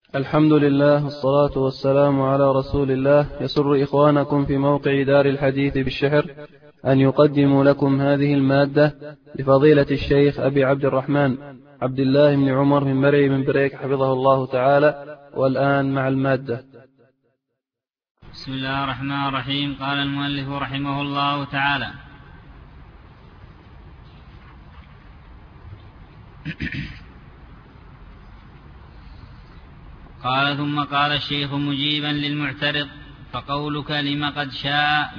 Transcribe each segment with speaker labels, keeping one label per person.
Speaker 1: الحمد لله والصلاة والسلام على رسول الله. يسر إخوانكم في موقع دار الحديث بالشحر أن يقدموا لكم هذه المادة لفضيلة الشيخ أبي عبد الرحمن عبد الله بن عمر من مرعي من بريك حفظه الله تعالى. والآن مع المادة.
Speaker 2: بسم الله الرحمن الرحيم. قال المؤلف رحمه الله تعالى: قال ثم قال الشيخ مجيبا للمعترض: فقولك لم قد شاء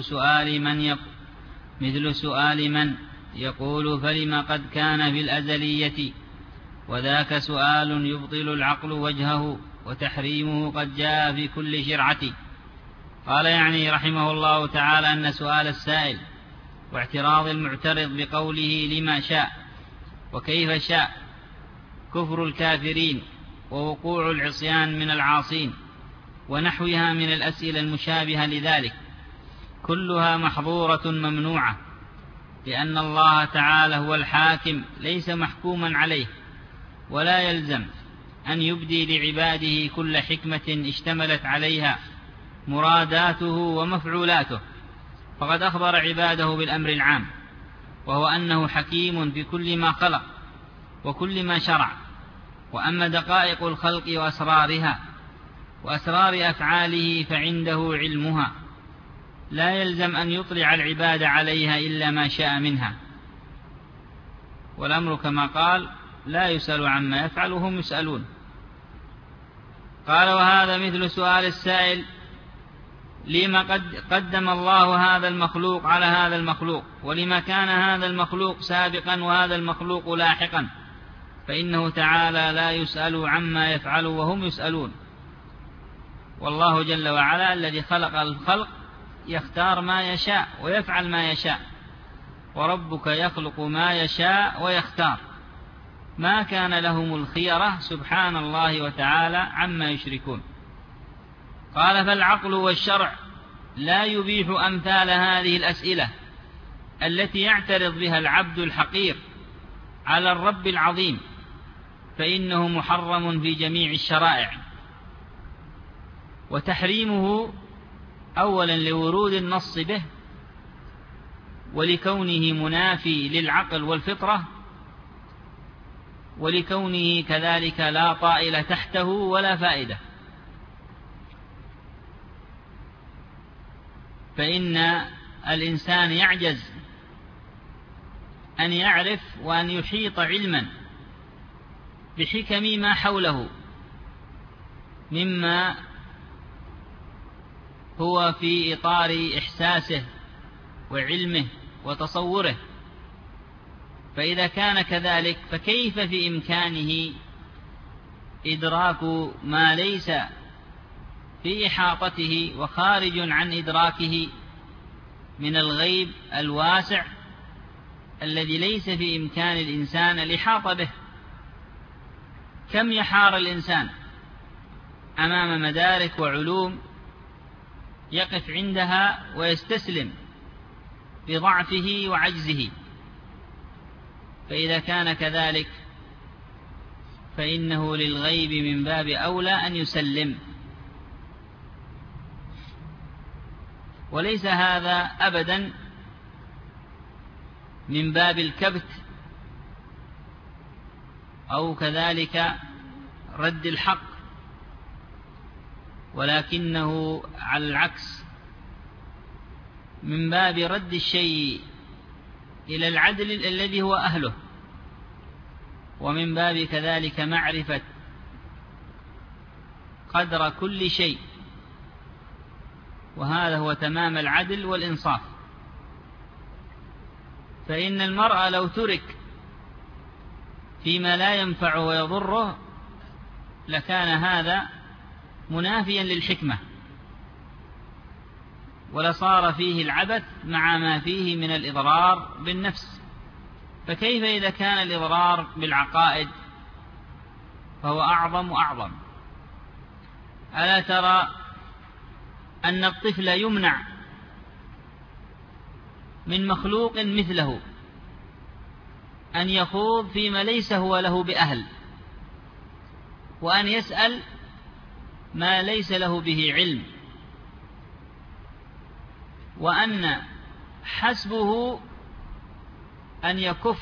Speaker 2: مثل سؤال من يقول فلم قد كان في الأزلية، وذاك سؤال يبطل العقل وجهه، وتحريمه قد جاء في كل شرعة. قال يعني رحمه الله تعالى أن سؤال السائل واعتراض المعترض بقوله لما شاء وكيف شاء كفر الكافرين ووقوع العصيان من العاصين ونحوها من الأسئلة المشابهة لذلك، كلها محظورة ممنوعة، لأن الله تعالى هو الحاكم ليس محكوما عليه، ولا يلزم أن يبدي لعباده كل حكمة اشتملت عليها مراداته ومفعولاته، فقد أخبر عباده بالأمر العام، وهو أنه حكيم في كل ما خلق وكل ما شرع. وأما دقائق الخلق وأسرارها وأسرار أفعاله فعنده علمها، لا يلزم أن يطلع العباد عليها إلا ما شاء منها، والأمر كما قال: لا يسأل عما يفعل وهم يسألون. قال: وهذا مثل سؤال السائل لما قدم الله هذا المخلوق على هذا المخلوق، ولما كان هذا المخلوق سابقا وهذا المخلوق لاحقا، فإنه تعالى لا يسأل عما يفعل وهم يسألون. والله جل وعلا الذي خلق الخلق يختار ما يشاء ويفعل ما يشاء، وربك يخلق ما يشاء ويختار، ما كان لهم الخيرة سبحان الله وتعالى عما يشركون. قال: فالعقل والشرع لا يبيح أمثال هذه الأسئلة التي يعترض بها العبد الحقير على الرب العظيم، فإنه محرم في جميع الشرائع. وتحريمه أولا لورود النص به، ولكونه منافي للعقل والفطرة، ولكونه كذلك لا طائل تحته ولا فائدة. فإن الإنسان يعجز أن يعرف وأن يحيط علما بحكم ما حوله مما هو في إطار إحساسه وعلمه وتصوره. فإذا كان كذلك فكيف في إمكانه إدراك ما ليس في إحاطته وخارج عن إدراكه من الغيب الواسع الذي ليس في إمكان الإنسان الإحاطة به؟ كم يحار الإنسان أمام مدارك وعلوم يقف عندها ويستسلم بضعفه وعجزه. فإذا كان كذلك فإنه للغيب من باب أولى أن يسلم. وليس هذا أبدا من باب الكبت أو كذلك رد الحق، ولكنه على العكس من باب رد الشيء إلى العدل الذي هو أهله، ومن باب كذلك معرفة قدر كل شيء، وهذا هو تمام العدل والإنصاف. فإن المرء لو ترك فيما لا ينفعه ويضره لكان هذا منافيا للحكمة، ولصار فيه العبث مع ما فيه من الإضرار بالنفس. فكيف إذا كان الإضرار بالعقائد فهو أعظم وأعظم؟ ألا ترى أن الطفل يمنع من مخلوق مثله أن يخوض فيما ليس هو له بأهل، وأن يسأل ما ليس له به علم، وأن حسبه أن يكف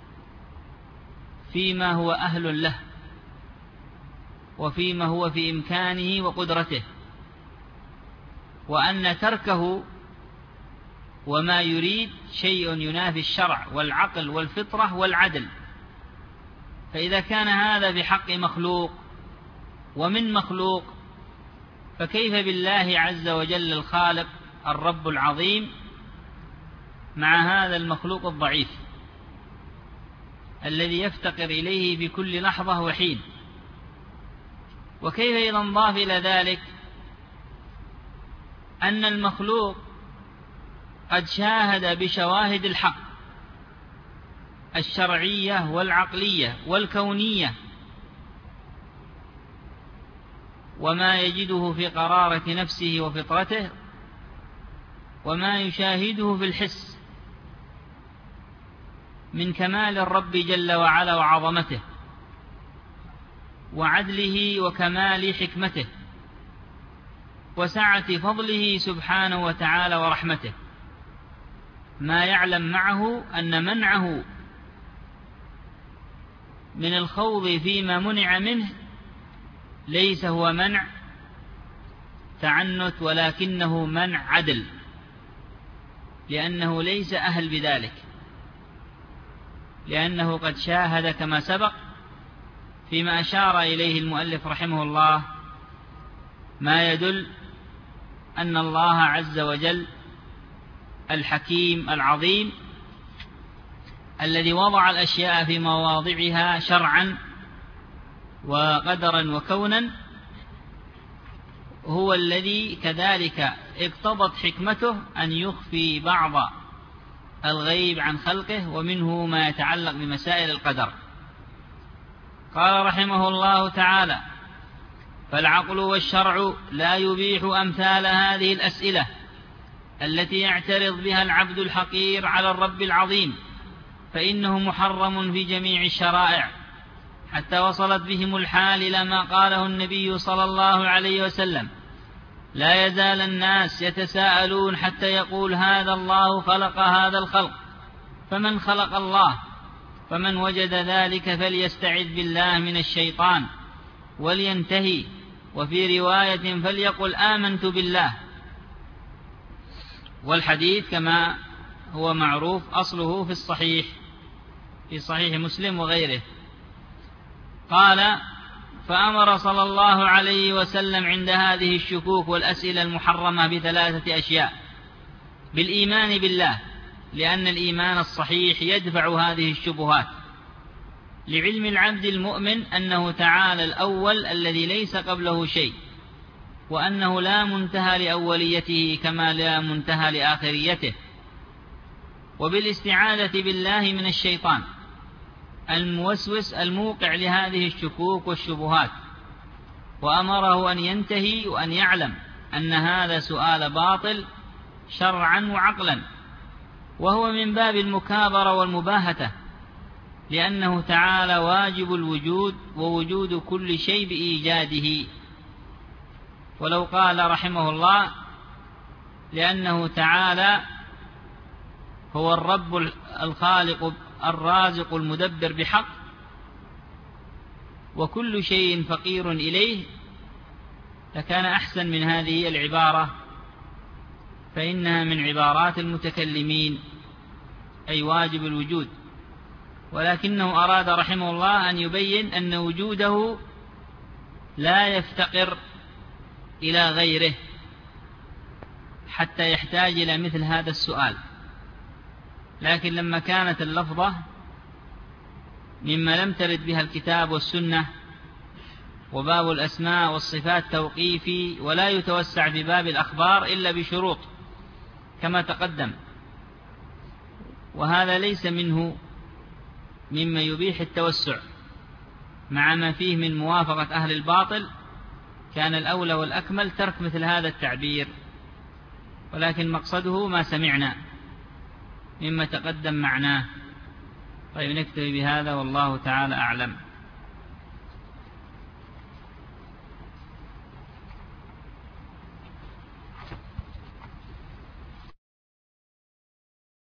Speaker 2: فيما هو أهل له وفيما هو في إمكانه وقدرته، وأن تركه وما يريد شيء ينافي الشرع والعقل والفطرة والعدل. فإذا كان هذا بحق مخلوق ومن مخلوق، فكيف بالله عز وجل الخالق الرب العظيم مع هذا المخلوق الضعيف الذي يفتقر إليه في كل لحظة وحين؟ وكيف إذا انضاف إلى ذلك أن المخلوق قد شاهد بشواهد الحق الشرعية والعقلية والكونية وما يجده في قرارة نفسه وفطرته وما يشاهده في الحس من كمال الرب جل وعلا وعظمته وعدله وكمال حكمته وسعة فضله سبحانه وتعالى ورحمته، ما يعلم معه أن منعه من الخوض فيما منع منه ليس هو منع تعنت ولكنه منع عدل، لأنه ليس أهل بذلك، لأنه قد شاهد كما سبق فيما أشار إليه المؤلف رحمه الله ما يدل أن الله عز وجل الحكيم العظيم الذي وضع الأشياء في مواضعها شرعا وقدرا وكونا هو الذي كذلك اقتضت حكمته أن يخفي بعض الغيب عن خلقه، ومنه ما يتعلق بمسائل القدر. قال رحمه الله تعالى: فالعقل والشرع لا يبيح أمثال هذه الأسئلة التي يعترض بها العبد الحقير على الرب العظيم، فإنه محرم في جميع الشرائع، حتى وصلت بهم الحال إلى ما قاله النبي صلى الله عليه وسلم: لا يزال الناس يتساءلون حتى يقول هذا الله خلق هذا الخلق، فمن خلق الله؟ فمن وجد ذلك فليستعذ بالله من الشيطان ولينتهي. وفي رواية فليقل آمنت بالله. والحديث كما هو معروف أصله في الصحيح، في صحيح مسلم وغيره. قال: فأمر صلى الله عليه وسلم عند هذه الشكوك والأسئلة المحرمة بثلاثة أشياء: بالإيمان بالله، لأن الإيمان الصحيح يدفع هذه الشبهات، لعلم العبد المؤمن أنه تعالى الأول الذي ليس قبله شيء، وأنه لا منتهى لأوليته كما لا منتهى لآخريته. وبالاستعاذة بالله من الشيطان الموسوس الموقع لهذه الشكوك والشبهات، وأمره أن ينتهي وأن يعلم أن هذا سؤال باطل شرعا وعقلا، وهو من باب المكابرة والمباهة، لأنه تعالى واجب الوجود ووجود كل شيء بإيجاده. ولو قال رحمه الله: لأنه تعالى هو الرب الخالق الرازق المدبر بحق، وكل شيء فقير إليه، لكان أحسن من هذه العبارة، فإنها من عبارات المتكلمين، أي واجب الوجود. ولكنه أراد رحمه الله أن يبين أن وجوده لا يفتقر إلى غيره حتى يحتاج إلى مثل هذا السؤال. لكن لما كانت اللفظة مما لم ترد بها الكتاب والسنة، وباب الأسماء والصفات توقيفي، ولا يتوسع في باب الأخبار إلا بشروط كما تقدم، وهذا ليس منه مما يبيح التوسع، مع ما فيه من موافقة أهل الباطل. كان الأولى والأكمل ترك مثل هذا التعبير، ولكن مقصده ما سمعنا مما تقدم معناه. طيب، نكتفي بهذا والله تعالى أعلم.